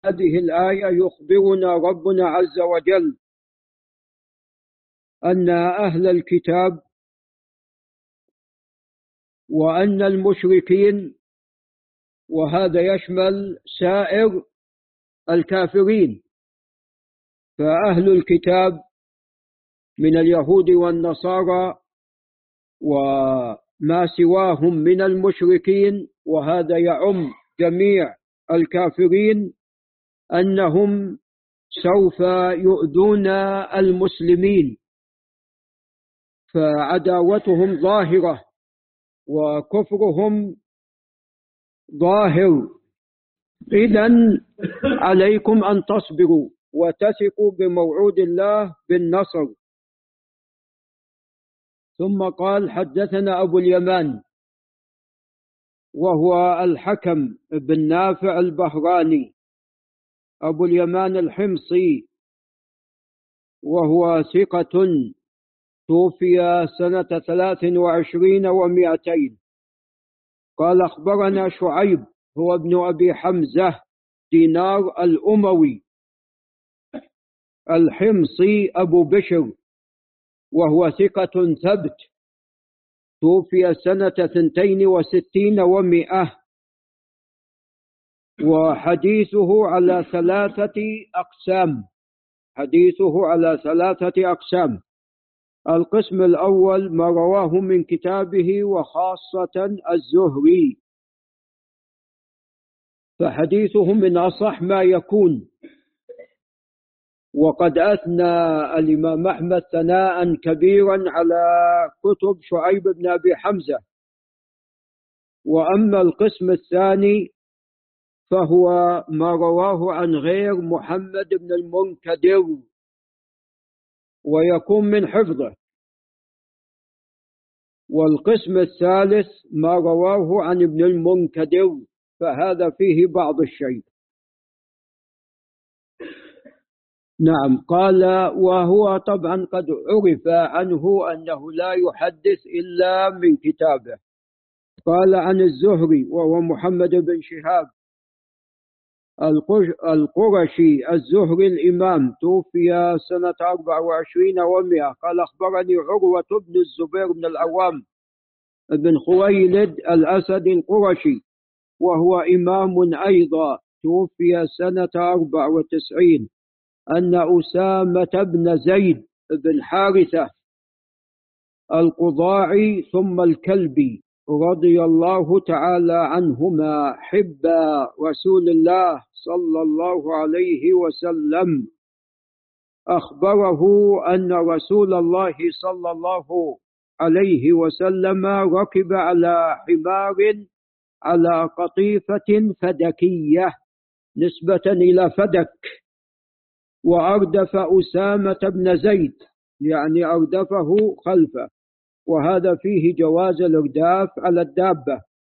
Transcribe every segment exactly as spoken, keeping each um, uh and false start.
هذه الآية يخبرنا ربنا عز وجل أن أهل الكتاب وأن المشركين، وهذا يشمل سائر الكافرين، فأهل الكتاب من اليهود والنصارى وما سواهم من المشركين، وهذا يعم جميع الكافرين، أنهم سوف يؤذون المسلمين، فعداوتهم ظاهرة وكفرهم ظاهر. إذن عليكم أن تصبروا وتثقوا بموعود الله بالنصر. ثم قال: حدثنا أبو اليمان وهو الحكم بن نافع البهراني، أبو اليمان الحمصي، وهو ثقة، توفي سنة ثلاث وعشرين ومائتين. قال: أخبرنا شعيب هو ابن أبي حمزة دينار الأموي الحمصي أبو بشر، وهو ثقة ثبت، توفي سنة ثنتين وستين ومائة، وحديثه على ثلاثة أقسام حديثه على ثلاثة أقسام. القسم الأول ما رواه من كتابه وخاصة الزهري، فحديثه من أصح ما يكون، وقد أثنى الإمام أحمد ثناء كبيرا على كتب شعيب بن أبي حمزة. وأما القسم الثاني فهو ما رواه عن غير محمد بن المنكدر، ويكون من حفظه. والقسم الثالث ما رواه عن ابن المنكدر، فهذا فيه بعض الشيء. نعم. قال: وهو طبعا قد عرف عنه أنه لا يحدث إلا من كتابه. قال: عن الزهري وهو محمد بن شهاب القرشي الزهري الإمام، توفي سنة أربع وعشرين ومائة. قال: أخبرني عروة بن الزبير بن العوام بن خويلد الأسد القرشي، وهو إمام أيضا، توفي سنة أربع وتسعين، أن أسامة بن زيد بن حارثة القضاعي ثم الكلبي رضي الله تعالى عنهما حب رسول الله صلى الله عليه وسلم، أخبره أن رسول الله صلى الله عليه وسلم ركب على حمار على قطيفة فدكية نسبة إلى فدك، وأردف أسامة بن زيد، يعني أردفه خلفه، وهذا فيه جواز الإرداف على الدابة.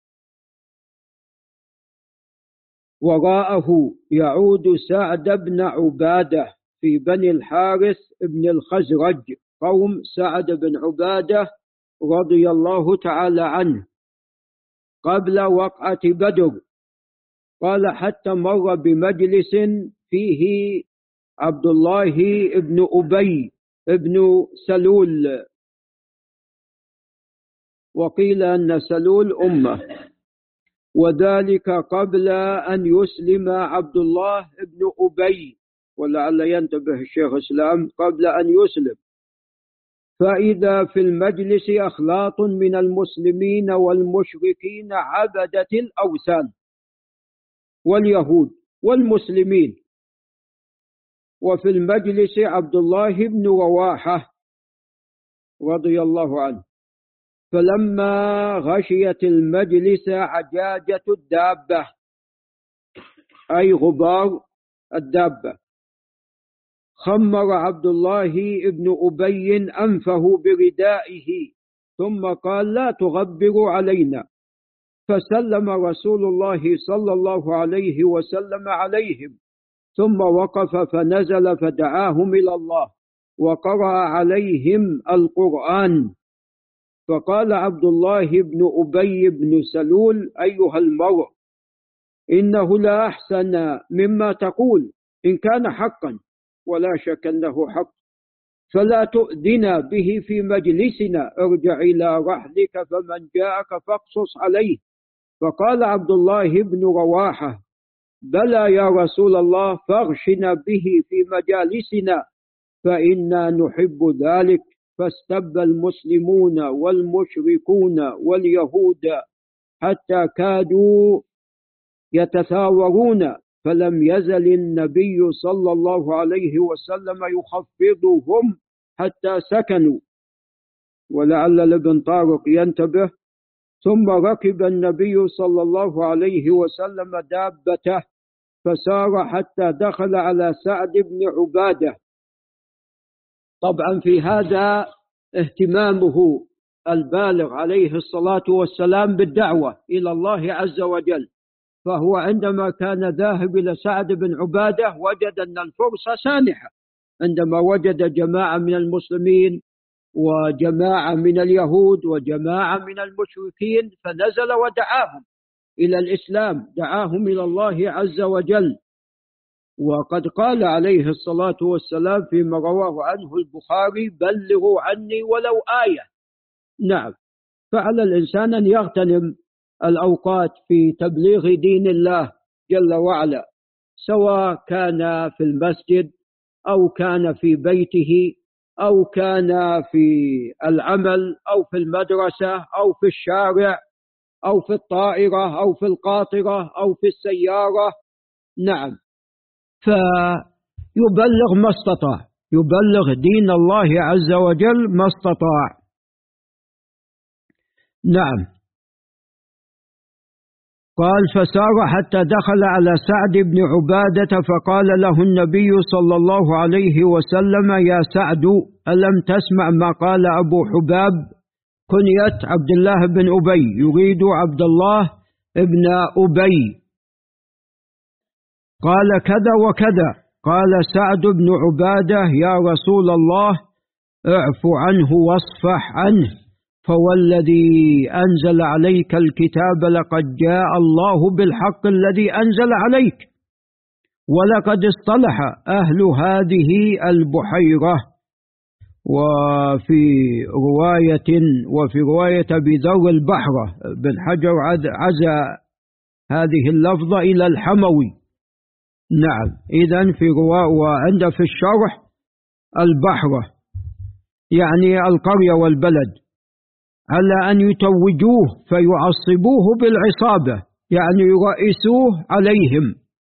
وراءه يعود سعد بن عبادة في بني الحارث بن الخزرج، قوم سعد بن عبادة رضي الله تعالى عنه، قبل وقعة بدر. قال: حتى مر بمجلس فيه عبد الله بن أبي بن سلول، وقيل أن سلول أمه، وذلك قبل أن يسلم عبد الله بن أبي، ولعل ينتبه الشيخ الإسلام، قبل أن يسلم. فإذا في المجلس أخلاط من المسلمين والمشركين عبدة الأوثان واليهود والمسلمين، وفي المجلس عبد الله بن رواحة رضي الله عنه. فلما غشيت المجلس عجاجة الدابة، أي غبار الدابة، خمر عبد الله بن أبي أنفه بردائه، ثم قال: لا تغبروا علينا. فسلم رسول الله صلى الله عليه وسلم عليهم، ثم وقف فنزل فدعاهم إلى الله وقرأ عليهم القرآن. فقال عبد الله بن أبي بن سلول: أيها المرء، إنه لا أحسن مما تقول إن كان حقا، ولا شك أنه حق، فلا تؤذنا به في مجلسنا، ارجع إلى رحلك فمن جاءك فاقصص عليه. فقال عبد الله بن رواحة: بلى يا رسول الله، فاغشنا به في مجالسنا فإنا نحب ذلك. فاستب المسلمون والمشركون واليهود حتى كادوا يتثاورون، فلم يزل النبي صلى الله عليه وسلم يخفضهم حتى سكنوا. ولعل ابن طارق ينتبه: ثم ركب النبي صلى الله عليه وسلم دابته فسار حتى دخل على سعد بن عبادة. طبعا في هذا اهتمامه البالغ عليه الصلاة والسلام بالدعوة إلى الله عز وجل. فهو عندما كان ذاهب إلى سعد بن عبادة وجد أن الفرصة سانحة، عندما وجد جماعة من المسلمين وجماعة من اليهود وجماعة من المشركين، فنزل ودعاهم إلى الإسلام، دعاهم إلى الله عز وجل. وقد قال عليه الصلاة والسلام فيما رواه عنه البخاري: بلغوا عني ولو آية. نعم، فعلى الإنسان أن يغتنم الأوقات في تبليغ دين الله جل وعلا، سواء كان في المسجد أو كان في بيته أو كان في العمل أو في المدرسة أو في الشارع أو في الطائرة أو في القاطرة أو في السيارة. نعم، فيبلغ ما استطاع، يبلغ دين الله عز وجل ما استطاع. نعم. قال: فسار حتى دخل على سعد بن عبادة فقال له النبي صلى الله عليه وسلم: يا سعد، ألم تسمع ما قال أبو حباب كنية عبد الله بن أبي، يريد عبد الله بن أبي، قال كذا وكذا. قال سعد بن عبادة: يا رسول الله، اعف عنه واصفح عنه، فوالذي أنزل عليك الكتاب لقد جاء الله بالحق الذي أنزل عليك، ولقد اصطلح أهل هذه البحيرة. وفي رواية وفي رواية أبي ذر البحرة بن حجر عزى هذه اللفظة إلى الحموي. نعم، إذن في رواية وعند في الشرح البحرة يعني القرية والبلد، على أن يتوجوه فيعصبوه بالعصابة، يعني يرئسوه عليهم.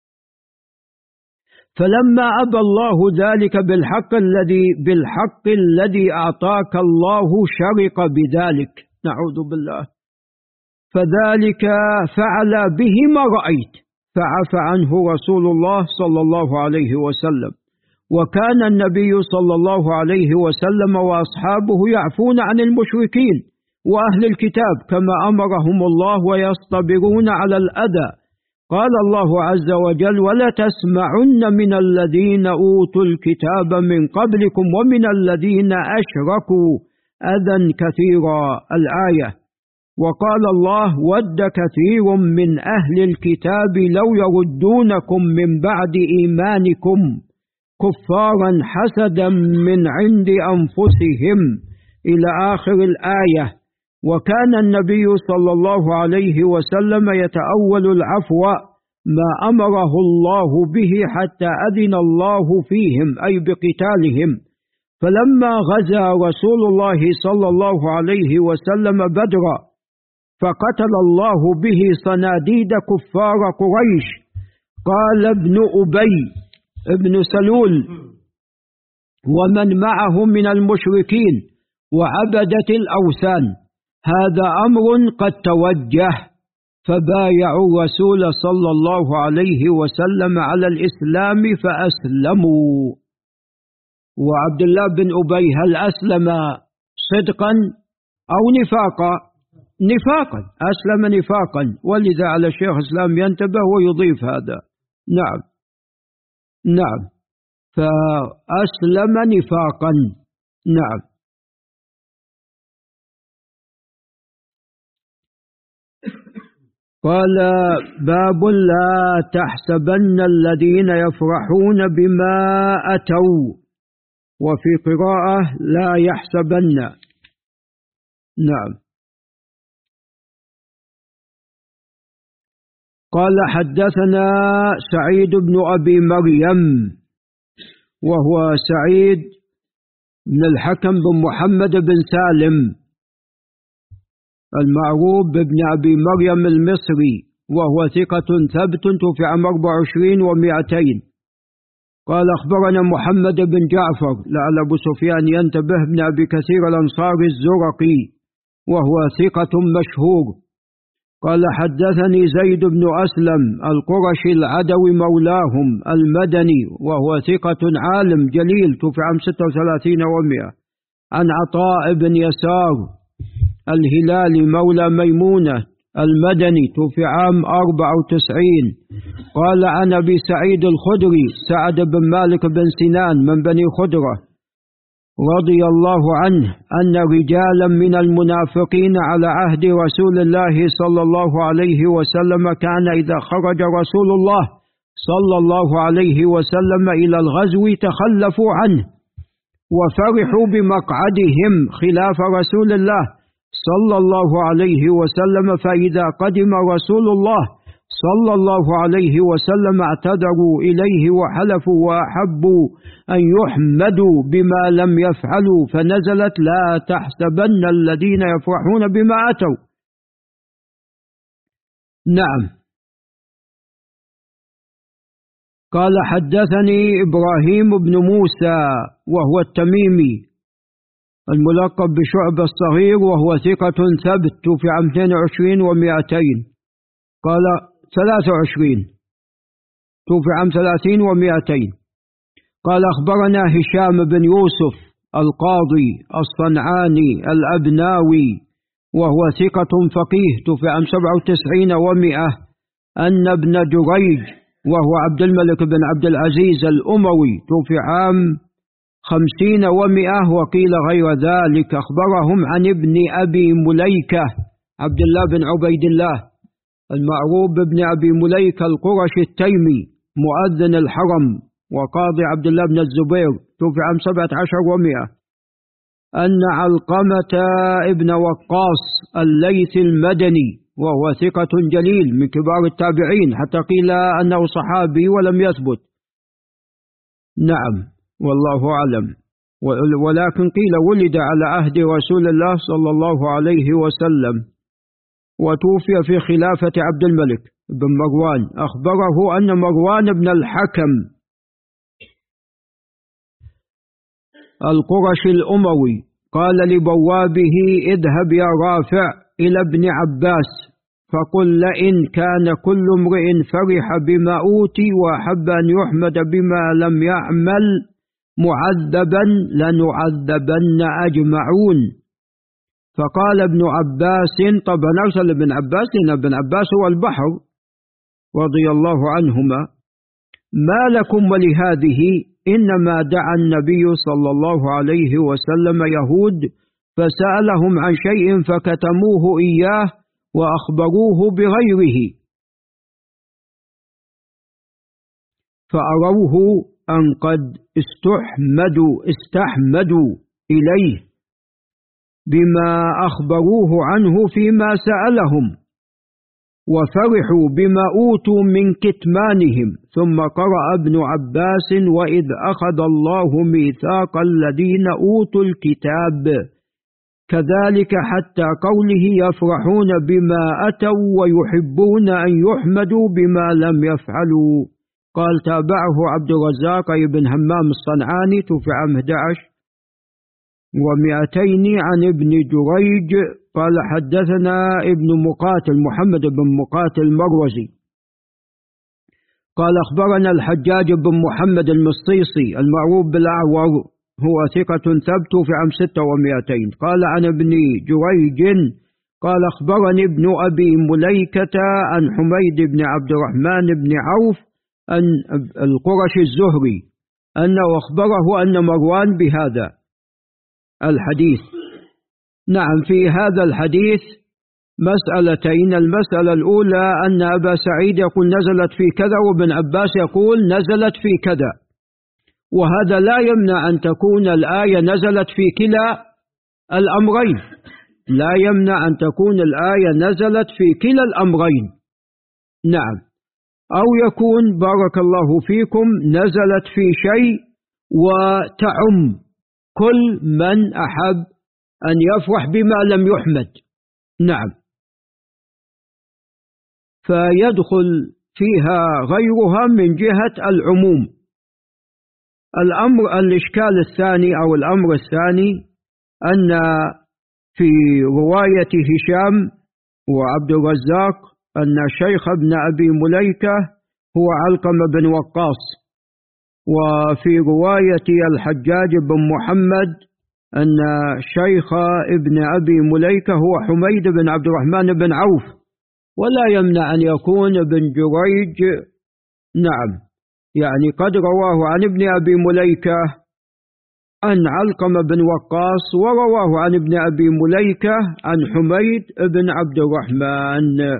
فلما أبى الله ذلك بالحق الذي بالحق الذي أعطاك الله شرق بذلك، نعوذ بالله، فذلك فعل به ما رأيت، فعفى عنه رسول الله صلى الله عليه وسلم. وكان النبي صلى الله عليه وسلم وأصحابه يعفون عن المشركين وأهل الكتاب كما أمرهم الله، ويصطبرون على الأذى. قال الله عز وجل: ولا تسمعن من الذين أوتوا الكتاب من قبلكم ومن الذين أشركوا أذى كثيرا، الآية. وقال الله: ود كثير من أهل الكتاب لو يردونكم من بعد إيمانكم كفارا حسدا من عند أنفسهم، إلى آخر الآية. وكان النبي صلى الله عليه وسلم يتأول العفو ما أمره الله به حتى أذن الله فيهم، أي بقتالهم. فلما غزا رسول الله صلى الله عليه وسلم بدرا فقتل الله به صناديد كفار قريش، قال ابن أبي ابن سلول ومن معه من المشركين وعبدة الأوثان: هذا أمر قد توجه. فبايعوا الرسول صلى الله عليه وسلم على الإسلام فأسلموا. وعبد الله بن أبي هل أسلم صدقا أو نفاقا؟ نفاقا، أسلم نفاقا، ولذا على الشيخ الإسلام ينتبه ويضيف هذا. نعم نعم، فأسلم نفاقا. نعم. قال: باب لا تحسبن الذين يفرحون بما أتوا، وفي قراءة لا يحسبن. نعم. قال: حدثنا سعيد بن أبي مريم، وهو سعيد بن الحكم بن محمد بن سالم المعروف بابن أبي مريم المصري، وهو ثقة ثبت توفي عام أربع وعشرين ومئتين. قال: أخبرنا محمد بن جعفر، لعل أبو سفيان ينتبه، بن أبي كثير الأنصاري الزرقي، وهو ثقة مشهور. قال: حدثني زيد بن أسلم القرشي العدوي مولاهم المدني، وهو ثقة عالم جليل توفي عام ستة وثلاثين ومئة. عن عطاء بن يسار الهلالي مولى ميمونة المدني توفي عام أربع وتسعين. قال: عن أبي سعيد الخدري سعد بن مالك بن سنان من بني خدرة رضي الله عنه أن رجالا من المنافقين على عهد رسول الله صلى الله عليه وسلم كان إذا خرج رسول الله صلى الله عليه وسلم إلى الغزو تخلفوا عنه وفرحوا بمقعدهم خلاف رسول الله صلى الله عليه وسلم، فإذا قدم رسول الله صلى الله عليه وسلم اعتذروا إليه وحلفوا وأحبوا أن يحمدوا بما لم يفعلوا، فنزلت: لا تحسبن الذين يفرحون بما أتوا. نعم. قال: حدثني إبراهيم بن موسى، وهو التميمي الملقب بشعبة الصغير، وهو ثقة ثبت في عام اثنين وعشرين ومئتين. قال: ثلاثة وعشرين توفي عام ثلاثين ومئتين. قال: أخبرنا هشام بن يوسف القاضي الصنعاني الأبناوي، وهو ثقة فقيه توفي عام سبعة وتسعين ومئة، أن ابن جريج وهو عبد الملك بن عبد العزيز الأموي توفي عام خمسين ومئة، وقيل غير ذلك. أخبرهم عن ابن أبي مليكة عبد الله بن عبيد الله المعروف بابن أبي مليكة القرشي التيمي مؤذن الحرم وقاضي عبد الله بن الزبير توفي عام سبعة عشر ومئة، أن علقمة ابن وقاص الليث المدني، وهو ثقة جليل من كبار التابعين، حتى قيل أنه صحابي ولم يثبت. نعم، والله أعلم. ولكن قيل ولد على عهد رسول الله صلى الله عليه وسلم وتوفي في خلافة عبد الملك بن مروان. أخبره أن مروان بن الحكم القرشي الأموي قال لبوابه: اذهب يا رافع إلى ابن عباس فقل: لئن كان كل امرئ فرح بما أوتي وأحب أن يحمد بما لم يعمل معذبا لنعذبن أجمعون. فقال ابن عباس: طبعا أرسل ابن عباس، لأن ابن عباس هو البحر رضي الله عنهما: ما لكم ولهذه؟ إنما دعا النبي صلى الله عليه وسلم يهود فسألهم عن شيء فكتموه إياه وأخبروه بغيره، فأروه أن قد استحمدوا استحمدوا إليه بما أخبروه عنه فيما سألهم، وفرحوا بما أوتوا من كتمانهم. ثم قرأ ابن عباس: وإذ أخذ الله ميثاق الذين أوتوا الكتاب، كذلك حتى قوله: يفرحون بما أتوا ويحبون أن يحمدوا بما لم يفعلوا. قال: تابعه عبد الرزاق بن همام الصنعاني توفي عام أحد عشر ومئتين عن ابن جريج. قال: حدثنا ابن مقاتل محمد بن مقاتل المروزي قال: أخبرنا الحجاج بن محمد المصيصي المعروف بالأعور، هو ثقة ثبت في عام ستة ومئتين. قال: عن ابن جريج قال: أخبرني ابن أبي مليكة عن حميد بن عبد الرحمن بن عوف أن القرشي الزهري أنه أخبره أن مروان بهذا الحديث. نعم، في هذا الحديث مسألتين. المسألة الأولى أن أبا سعيد يقول نزلت في كذا، وابن عباس يقول نزلت في كذا، وهذا لا يمنع أن تكون الآية نزلت في كلا الأمرين، لا يمنع أن تكون الآية نزلت في كلا الأمرين. نعم. أو يكون بارك الله فيكم نزلت في شيء وتعم كل من أحب أن يفرح بما لم يحمد. نعم. فيدخل فيها غيرها من جهة العموم. الأمر الإشكال الثاني أو الأمر الثاني أن في رواية هشام وعبد الرزاق أن شيخ ابن أبي مليكة هو علقمة بن وقاص، وفي رواية الحجاج بن محمد أن شيخ ابن أبي مليكة هو حميد بن عبد الرحمن بن عوف، ولا يمنع أن يكون ابن جريج نعم يعني قد رواه عن ابن أبي مليكة عن علقمة بن وقاص، ورواه عن ابن أبي مليكة عن حميد بن عبد الرحمن.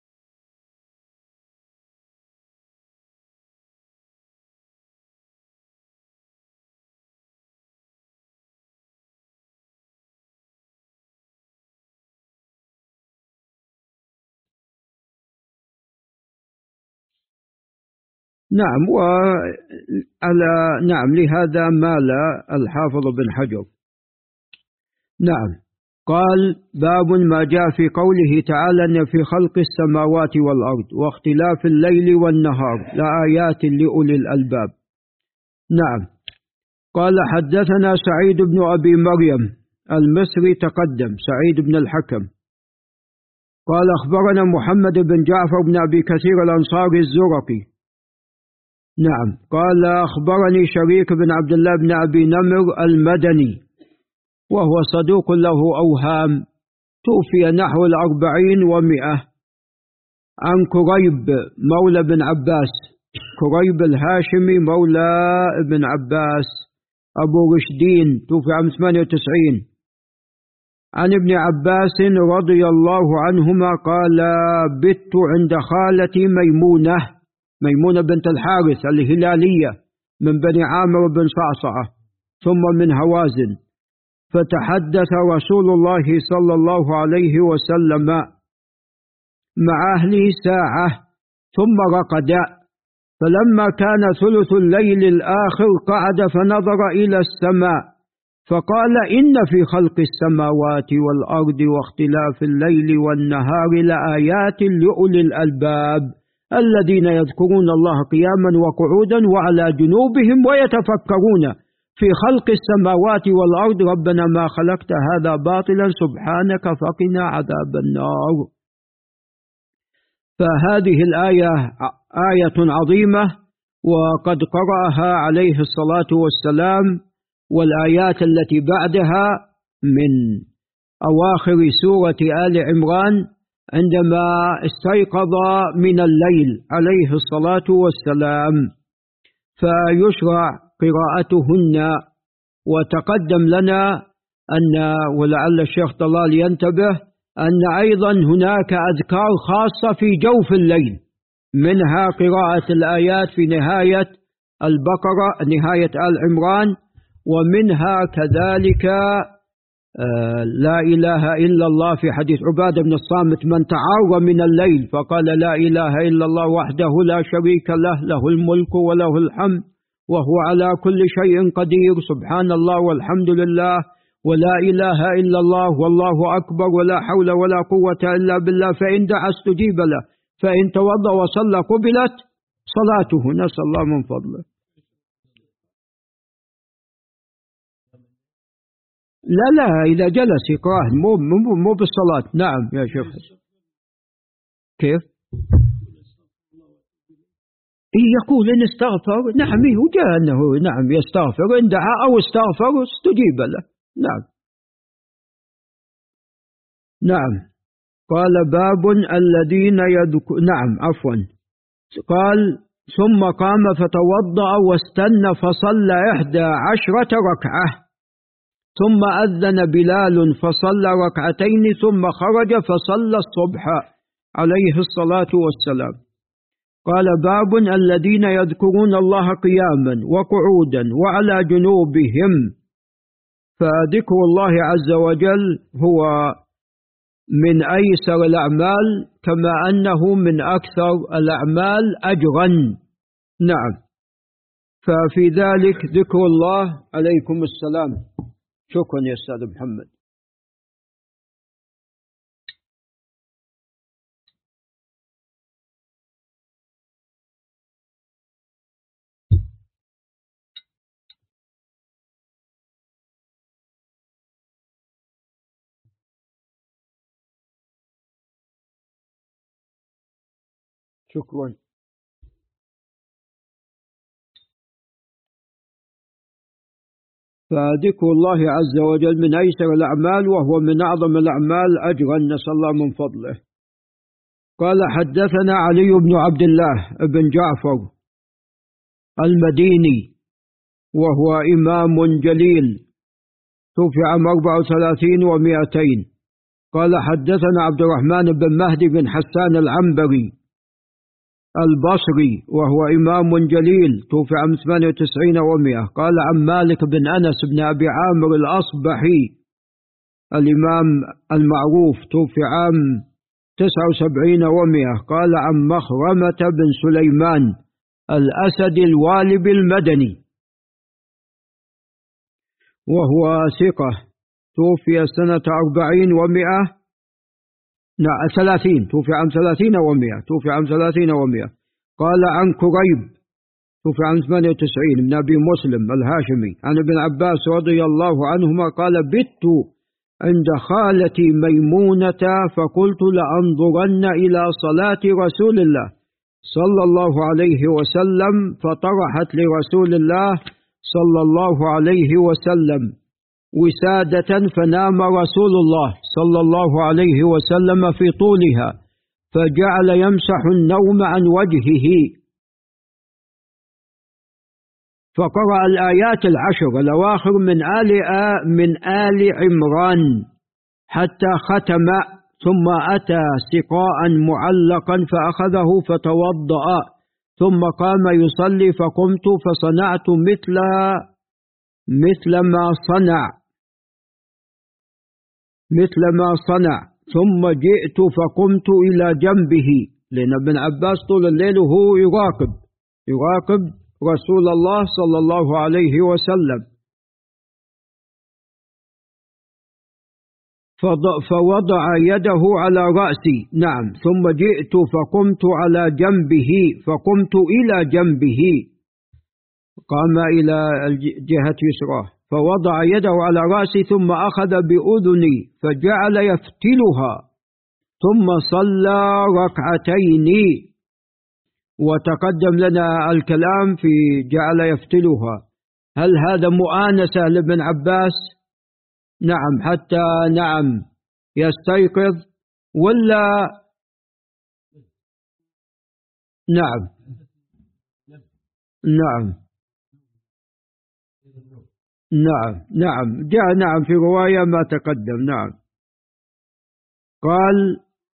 نعم. وعلى نعم لهذا مال الحافظ بن حجر. نعم. قال باب ما جاء في قوله تعالى أن في خلق السماوات والأرض واختلاف الليل والنهار لآيات لأولي الألباب. نعم. قال حدثنا سعيد بن أبي مريم المصري تقدم سعيد بن الحكم قال أخبرنا محمد بن جعفر بن أبي كثير الأنصاري الزرقي. نعم. قال أخبرني شريك بن عبد الله بن أبي نمر المدني وهو صدوق له أوهام، توفي نحو الأربعين ومئة، عن كريب مولى بن عباس، كريب الهاشمي مولى بن عباس أبو رشدين، توفي عام ثمانية وتسعين، عن ابن عباس رضي الله عنهما قال بت عند خالتي ميمونة، ميمونة بنت الحارث الهلالية من بني عامر بن صعصعة ثم من هوازن، فتحدث رسول الله صلى الله عليه وسلم مع أهله ساعة ثم رقد، فلما كان ثلث الليل الآخر قعد فنظر إلى السماء فقال إن في خلق السماوات والأرض واختلاف الليل والنهار لآيات لأولي الألباب الذين يذكرون الله قياما وقعودا وعلى جنوبهم ويتفكرون في خلق السماوات والأرض ربنا ما خلقت هذا باطلا سبحانك فقنا عذاب النار. فهذه الآية آية عظيمة وقد قرأها عليه الصلاة والسلام، والآيات التي بعدها من أواخر سورة آل عمران عندما استيقظ من الليل عليه الصلاة والسلام، فيشرع قراءتهن. وتقدم لنا أن ولعل الشيخ طلال ينتبه أن أيضا هناك أذكار خاصة في جوف الليل، منها قراءة الآيات في نهاية البقرة نهاية آل عمران، ومنها كذلك آه لا إله إلا الله في حديث عبادة بن الصامت من تعار من الليل فقال لا إله إلا الله وحده لا شريك له له الملك وله الحمد وهو على كل شيء قدير سبحان الله والحمد لله ولا إله إلا الله والله أكبر ولا حول ولا قوة إلا بالله، فإن دعا استجيب له فإن توضأ وصلى قبلت صلاته، نسأل الله من فضله. لا لا إذا جلس يقرأه مو مو مو بالصلاة. نعم يا شيخ. كيف؟ يقول إن استغفر، نعم وجاء أنه نعم يستغفر إن دعا أو استغفر استجيب له. نعم. نعم. قال باب الذين يذكر نعم عفوا قال ثم قام فتوضأ واستنى فصلى إحدى عشرة ركعة ثم أذن بلال فصلى ركعتين ثم خرج فصلى الصبح عليه الصلاة والسلام. قال: باب الذين يذكرون الله قياما وقعودا وعلى جنوبهم. فذكر الله عز وجل هو من أيسر الأعمال كما أنه من أكثر الأعمال أجرا. نعم، ففي ذلك ذكر الله. عليكم السلام. شكرا يا أستاذ محمد. شكرا. فذكر الله عز وجل من أيسر الأعمال وهو من أعظم الأعمال أجرا، نسأل الله من فضله. قال: حدثنا علي بن عبد الله بن جعفر المديني وهو إمام جليل توفي عام أربع وثلاثين ومائتين. قال: حدثنا عبد الرحمن بن مهدي بن حسان العنبري البصري وهو إمام جليل توفي عام ثمانية وتسعين ومائة. قال: عن مالك بن أنس بن أبي عامر الأصبحي الإمام المعروف توفي عام تسعة وسبعين ومائة. قال: عن مخرمة بن سليمان الأسد الوالب المدني وهو ثقة توفي سنة أربعين ومائة نعم ثلاثين توفي عام ثلاثين ومائة توفي عام ثلاثين ومائة. قال: عن كريب توفي عام ثمانية وتسعين من أبي مسلم الهاشمي عن ابن عباس رضي الله عنهما قال: بت عند خالتي ميمونة فقلت لأنظرن إلى صلاة رسول الله صلى الله عليه وسلم، فطرحت لرسول الله صلى الله عليه وسلم وسادة فنام رسول الله صلى الله عليه وسلم في طولها، فجعل يمسح النوم عن وجهه، فقرأ الآيات العشر الأواخر من آل آ من آل عمران حتى ختم، ثم أتى سقاء معلقا فأخذه فتوضأ، ثم قام يصلي فقمت فصنعت مثل مثل ما صنع مثل ما صنع ثم جئت فقمت إلى جنبه، لأن ابن عباس طول الليل وهو يراقب يراقب رسول الله صلى الله عليه وسلم، فوضع يده على رأسي نعم ثم جئت فقمت على جنبه فقمت إلى جنبه، قام إلى جهة يسراه فوضع يده على رأسي ثم أخذ بأذني فجعل يفتلها ثم صلى ركعتين. وتقدم لنا الكلام في جعل يفتلها، هل هذا مؤانسة لابن عباس؟ نعم، حتى نعم يستيقظ ولا نعم نعم نعم نعم جاء نعم في رواية ما تقدم. نعم قال: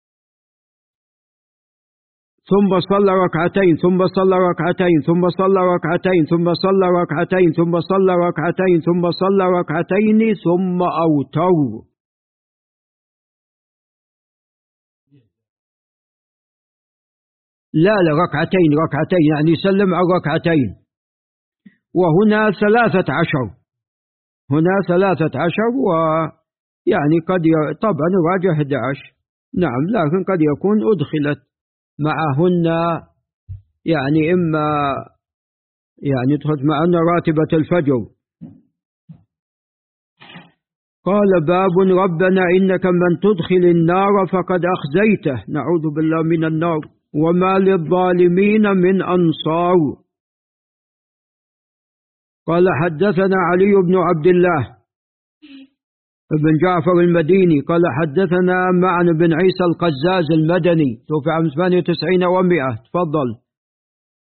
ثم صلى ركعتين ثم صلى ركعتين ثم صلى ركعتين ثم صلى ركعتين ثم صلى ركعتين ثم صلى ركعتين ثم أوتر. لا لا ركعتين ركعتين يعني سلم على ركعتين، وهنا ثلاثة عشر هنا ثلاثة عشر ويعني قد ي... طبعا راجع أحد عشر نعم، لكن قد يكون أدخلت معهن يعني إما يعني دخلت معهن راتبة الفجر. قال: باب ربنا إنك من تدخل النار فقد أخزيته، نعوذ بالله من النار، وما للظالمين من أنصار. قال: حدثنا علي بن عبد الله بن جعفر المديني قال: حدثنا معن بن عيسى القزاز المدني توفي عام ثمانية وتسعين ومائة. تفضل.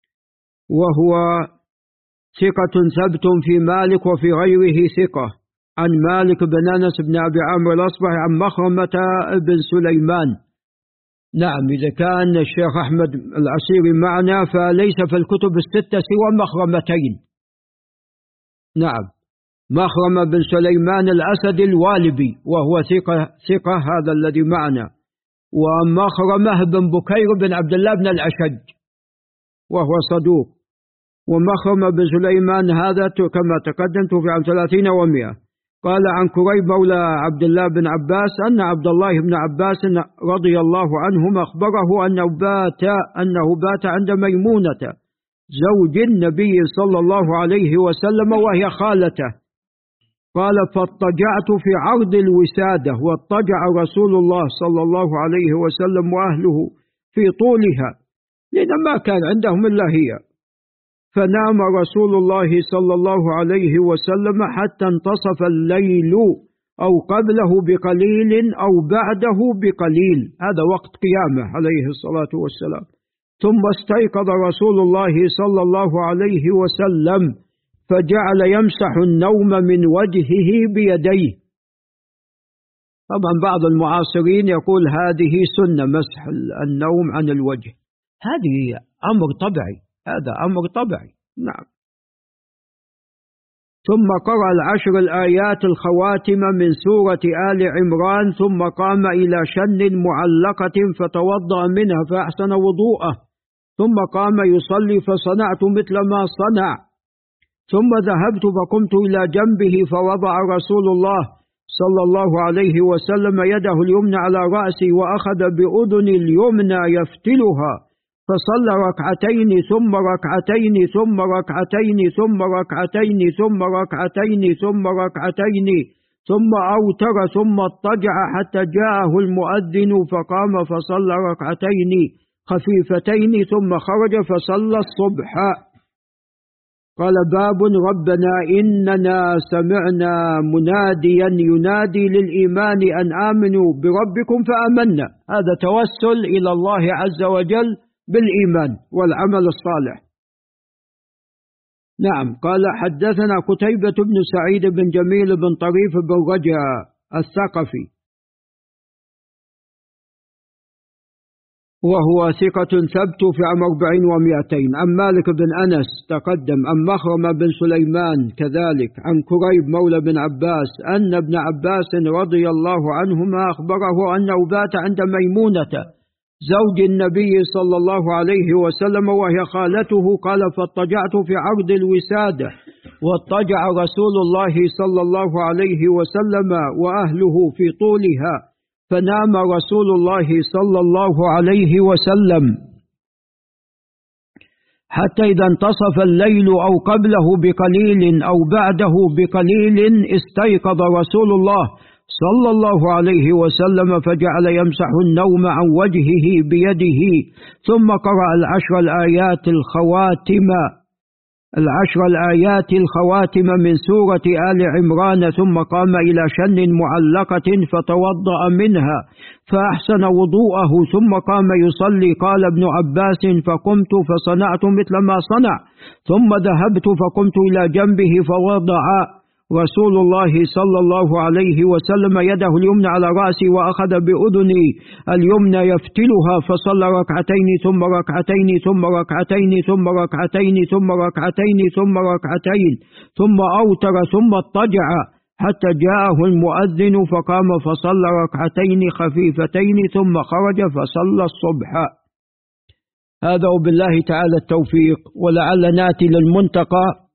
وهو ثقة ثبت في مالك وفي غيره ثقة. عن مالك بن أنس بن أبي عمرو الأصبحي عن مخرمة بن سليمان. نعم، إذا كان الشيخ أحمد العسيري معنا فليس في الكتب الستة سوى مخرمتين. نعم، مخرمة بن سليمان الأسد الوالبي وهو ثقة ثقة هذا الذي معنا، ومخرمة بن بكير بن عبد الله بن الأشج وهو صدوق. ومخرمة بن سليمان هذا كما تقدمت في عام ثلاثين ومئة. قال عن كريب مولى عبد الله بن عباس أن عبد الله بن عباس رضي الله عنهما أخبره أنه بات أنه بات عند ميمونة زوج النبي صلى الله عليه وسلم وهي خالته. قال فاضطجعت في عرض الوسادة، واضطجع رسول الله صلى الله عليه وسلم وأهله في طولها لأن ما كان عندهم إلا هي. فنام رسول الله صلى الله عليه وسلم حتى انتصف الليل أو قبله بقليل أو بعده بقليل، هذا وقت قيامه عليه الصلاة والسلام. ثم استيقظ رسول الله صلى الله عليه وسلم فجعل يمسح النوم من وجهه بيديه. طبعا بعض المعاصرين يقول هذه سنة مسح النوم عن الوجه، هذه أمر طبيعي، هذا أمر طبيعي. نعم. ثم قرأ العشر الآيات الخواتم من سورة آل عمران، ثم قام إلى شن معلقة فتوضأ منها فأحسن وضوءه، ثم قام يصلي فصنعت مثل ما صنع، ثم ذهبت فقمت إلى جنبه فوضع رسول الله صلى الله عليه وسلم يده اليمنى على رأسي وأخذ بأذن اليمنى يفتلها فصلى ركعتين ثم ركعتين ثم ركعتين ثم ركعتين ثم ركعتين ثم ركعتين ثم أوتر ثم اضطجع حتى جاءه المؤذن فقام فصلى ركعتين خفيفتين ثم خرج فصلى الصبح. قال باب ربنا إننا سمعنا مناديا ينادي للإيمان أن آمنوا بربكم فآمنا، هذا توسل إلى الله عز وجل بالإيمان والعمل الصالح. نعم. قال حدثنا قتيبة بن سعيد بن جميل بن طريف بن رجاء الثقفي وهو ثقة ثبت في عام أربعين ومئتين. عن مالك بن أنس تقدم. عن مخرمة بن سليمان كذلك. عن كريب مولى بن عباس أن ابن عباس رضي الله عنهما أخبره أنه بات عند ميمونة زوج النبي صلى الله عليه وسلم وهي خالته. قال فاضطجعت في عرض الوسادة، واضطجع رسول الله صلى الله عليه وسلم وأهله في طولها، فنام رسول الله صلى الله عليه وسلم حتى إذا انتصف الليل أو قبله بقليل أو بعده بقليل استيقظ رسول الله صلى الله عليه وسلم فجعل يمسح النوم عن وجهه بيده، ثم قرأ العشر الآيات الخواتم العشر الآيات الخواتم من سورة آل عمران، ثم قام إلى شن معلقة فتوضأ منها فأحسن وضوءه، ثم قام يصلي. قال ابن عباس فقمت فصنعت مثل ما صنع، ثم ذهبت فقمت إلى جنبه فوضع رسول الله صلى الله عليه وسلم يده اليمنى على رأسي وأخذ بأذني اليمنى يفتلها فصلى ركعتين ثم ركعتين ثم ركعتين ثم ركعتين ثم ركعتين ثم ركعتين ثم أوتر ثم اضطجع حتى جاءه المؤذن فقام فصلى ركعتين خفيفتين ثم خرج فصلى الصبح. هذا وبالله تعالى التوفيق، ولعل ناتي للمنتقى